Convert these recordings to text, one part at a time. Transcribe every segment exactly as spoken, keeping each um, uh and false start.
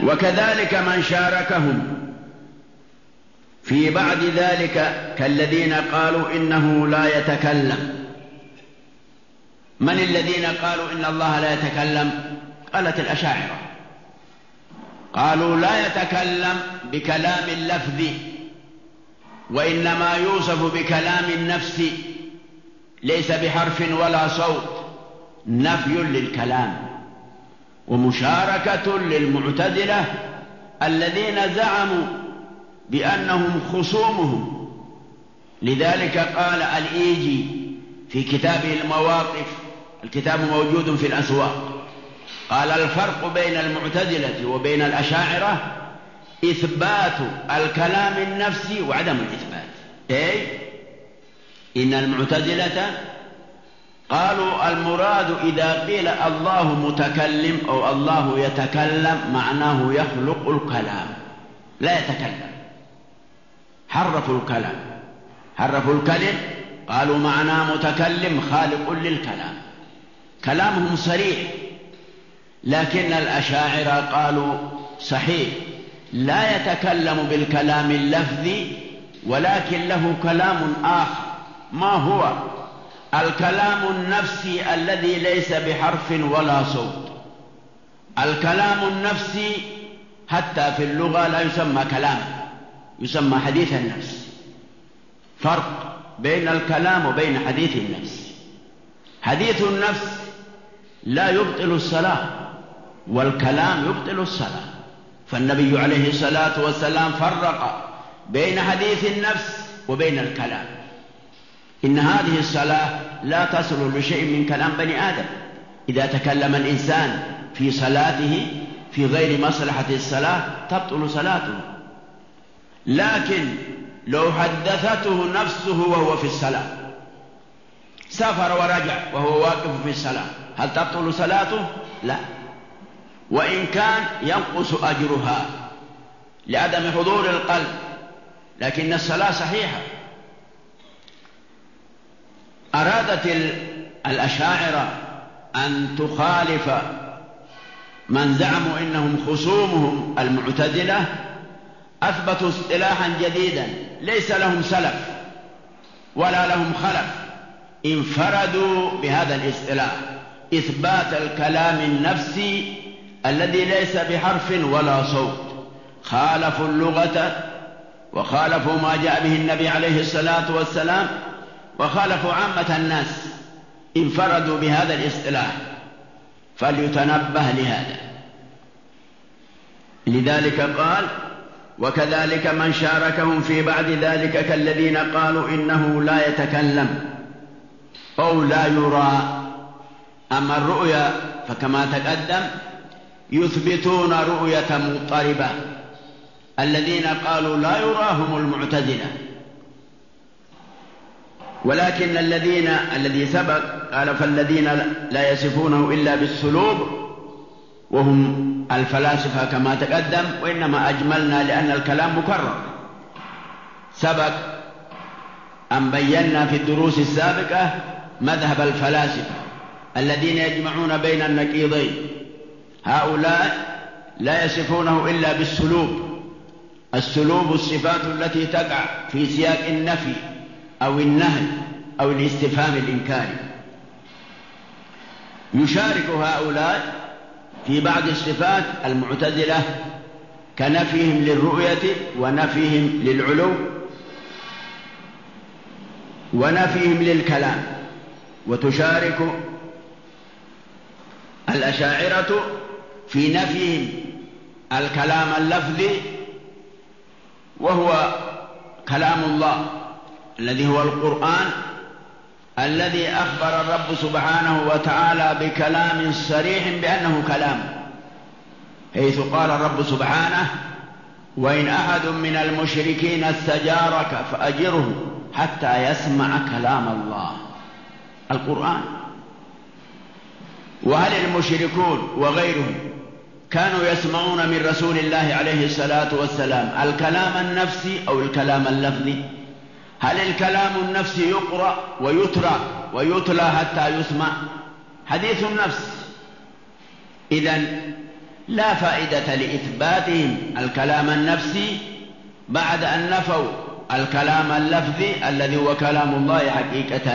وكذلك من شاركهم في بعد ذلك كالذين قالوا إنه لا يتكلم. من الذين قالوا إن الله لا يتكلم؟ قالت الأشاعرة، قالوا لا يتكلم بكلام اللفظ، وإنما يوصف بكلام النفس، ليس بحرف ولا صوت، نفي للكلام ومشاركة للمعتزلة الذين زعموا بأنهم خصومهم. لذلك قال الإيجي في كتابه المواقف، الكتاب موجود في الأسواق، قال الفرق بين المعتزلة وبين الأشاعرة إثبات الكلام النفسي وعدم الإثبات. أي إن المعتزلة قالوا المراد إذا قيل الله متكلم أو الله يتكلم معناه يخلق الكلام، لا يتكلم. حرفوا الكلام، حرفوا الكلم، قالوا معناه متكلم خالق للكلام، كلامهم صريح. لكن الأشاعرة قالوا صحيح لا يتكلم بالكلام اللفظي، ولكن له كلام آخر. ما هو؟ الكلام النفسي الذي ليس بحرف ولا صوت. الكلام النفسي حتى في اللغة لا يسمى كلام، يسمى حديث النفس. فرق بين الكلام وبين حديث النفس. حديث النفس لا يبطل الصلاة، والكلام يبطل الصلاة. فالنبي عليه الصلاة والسلام فرق بين حديث النفس وبين الكلام. إن هذه الصلاة لا تصل لشيء من كلام بني آدم. إذا تكلم الإنسان في صلاته في غير مصلحة الصلاة تبطل صلاته. لكن لو حدثته نفسه وهو في الصلاة، سافر ورجع وهو واقف في الصلاة، هل تبطل صلاته؟ لا، وإن كان ينقص أجرها لعدم حضور القلب، لكن الصلاة صحيحة. أرادت الأشاعرة أن تخالف من زعموا إنهم خصومهم المعتزلة، أثبتوا اصطلاحا جديدا ليس لهم سلف ولا لهم خلف، انفردوا بهذا الاصطلاح، إثبات الكلام النفسي الذي ليس بحرف ولا صوت. خالفوا اللغة وخالفوا ما جاء به النبي عليه الصلاة والسلام وخالفوا عامة الناس، انفردوا بهذا الاصطلاح، فليتنبه لهذا. لذلك قال وكذلك من شاركهم في بعد ذلك كالذين قالوا إنه لا يتكلم أو لا يرى. أما الرؤيا فكما تقدم يثبتون رؤية مضطربة. الذين قالوا لا يراهم المعتزلة، ولكن الذين الذي سبق قال فالذين لا يصفونه إلا بالسلوب وهم الفلاسفة كما تقدم، وإنما أجملنا لأن الكلام مكرر. سبق أن بينا في الدروس السابقة مذهب الفلاسفة الذين يجمعون بين النقيضين. هؤلاء لا يصفونه إلا بالسلوب. السلوب الصفات التي تقع في سياق النفي أو النهي أو الاستفهام الإنكاري. يشارك هؤلاء في بعض الصفات المعتزلة كنفيهم للرؤية ونفيهم للعلو ونفيهم للكلام. وتشارك الأشاعرة في نفيهم الكلام اللفظي وهو كلام الله الذي هو القرآن، الذي أخبر الرب سبحانه وتعالى بكلام صريح بأنه كلام، حيث قال الرب سبحانه وإن أحد من المشركين استجارك فأجره حتى يسمع كلام الله، القرآن. وهل المشركون وغيرهم كانوا يسمعون من رسول الله عليه الصلاة والسلام الكلام النفسي أو الكلام اللفظي؟ هل الكلام النفسي يقرأ ويترى ويتلى حتى يسمع؟ حديث النفس. إذن لا فائدة لإثباتهم الكلام النفسي بعد أن نفوا الكلام اللفظي الذي هو كلام الله حقيقة.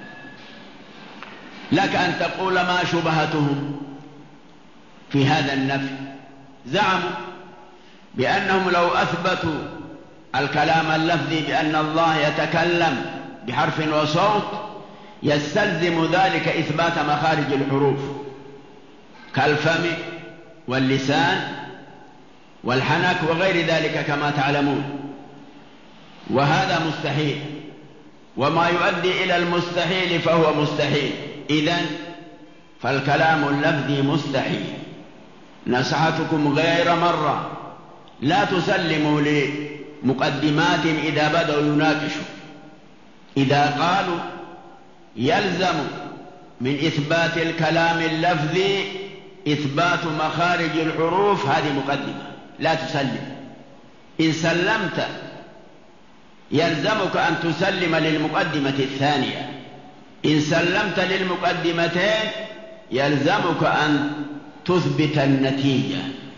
لك أن تقول ما شبهتهم في هذا النفي. زعموا بأنهم لو أثبتوا الكلام اللفظي بأن الله يتكلم بحرف وصوت يستلزم ذلك إثبات مخارج الحروف كالفم واللسان والحنك وغير ذلك كما تعلمون، وهذا مستحيل، وما يؤدي إلى المستحيل فهو مستحيل. إذن فالكلام اللفظي مستحيل. نصحتكم غير مرة لا تسلموا لمقدمات إذا بدأوا يناقشوا. إذا قالوا يلزم من إثبات الكلام اللفظي إثبات مخارج الحروف، هذه مقدمة لا تسلم. إن سلمت يلزمك أن تسلم للمقدمة الثانية. إن سلمت للمقدمتين يلزمك أن تثبت النتيجة،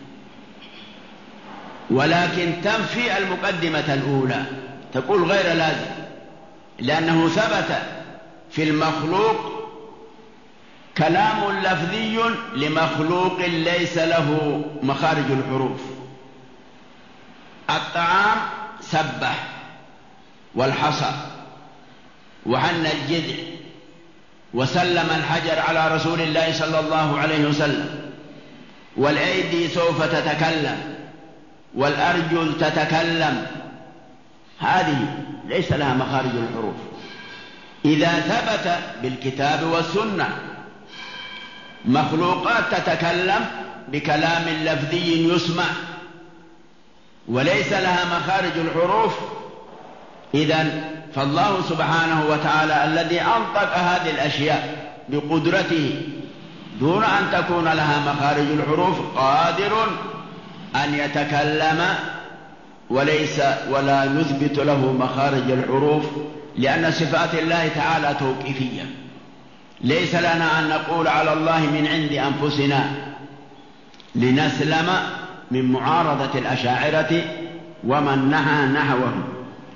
ولكن تنفي المقدمة الأولى، تقول غير لازم، لأنه ثبت في المخلوق كلام لفظي لمخلوق ليس له مخارج الحروف. الطعام سبح والحصى وحن الجذع وسلم الحجر على رسول الله صلى الله عليه وسلم، والأيدي سوف تتكلم والأرجل تتكلم، هذه ليس لها مخارج الحروف. إذا ثبت بالكتاب والسنة مخلوقات تتكلم بكلام لفظي يسمع وليس لها مخارج الحروف، إذن فالله سبحانه وتعالى الذي أنطق هذه الأشياء بقدرته دون أن تكون لها مخارج الحروف قادر أن يتكلم وليس ولا نثبت له مخارج الحروف، لأن صفات الله تعالى توقيفية. ليس لنا أن نقول على الله من عند أنفسنا لنسلم من معارضة الأشاعرة ومن نهى نحوهم.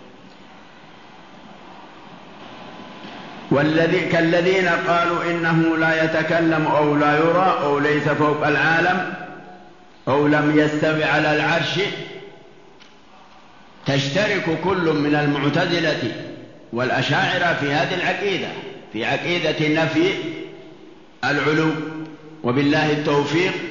والذي كالذين قالوا إنه لا يتكلم أو لا يرى أو ليس فوق العالم أو لم يستوي على العرش. تشترك كل من المعتزلة والأشاعرة في هذه العقيدة، في عقيدة نفي العلو، وبالله التوفيق.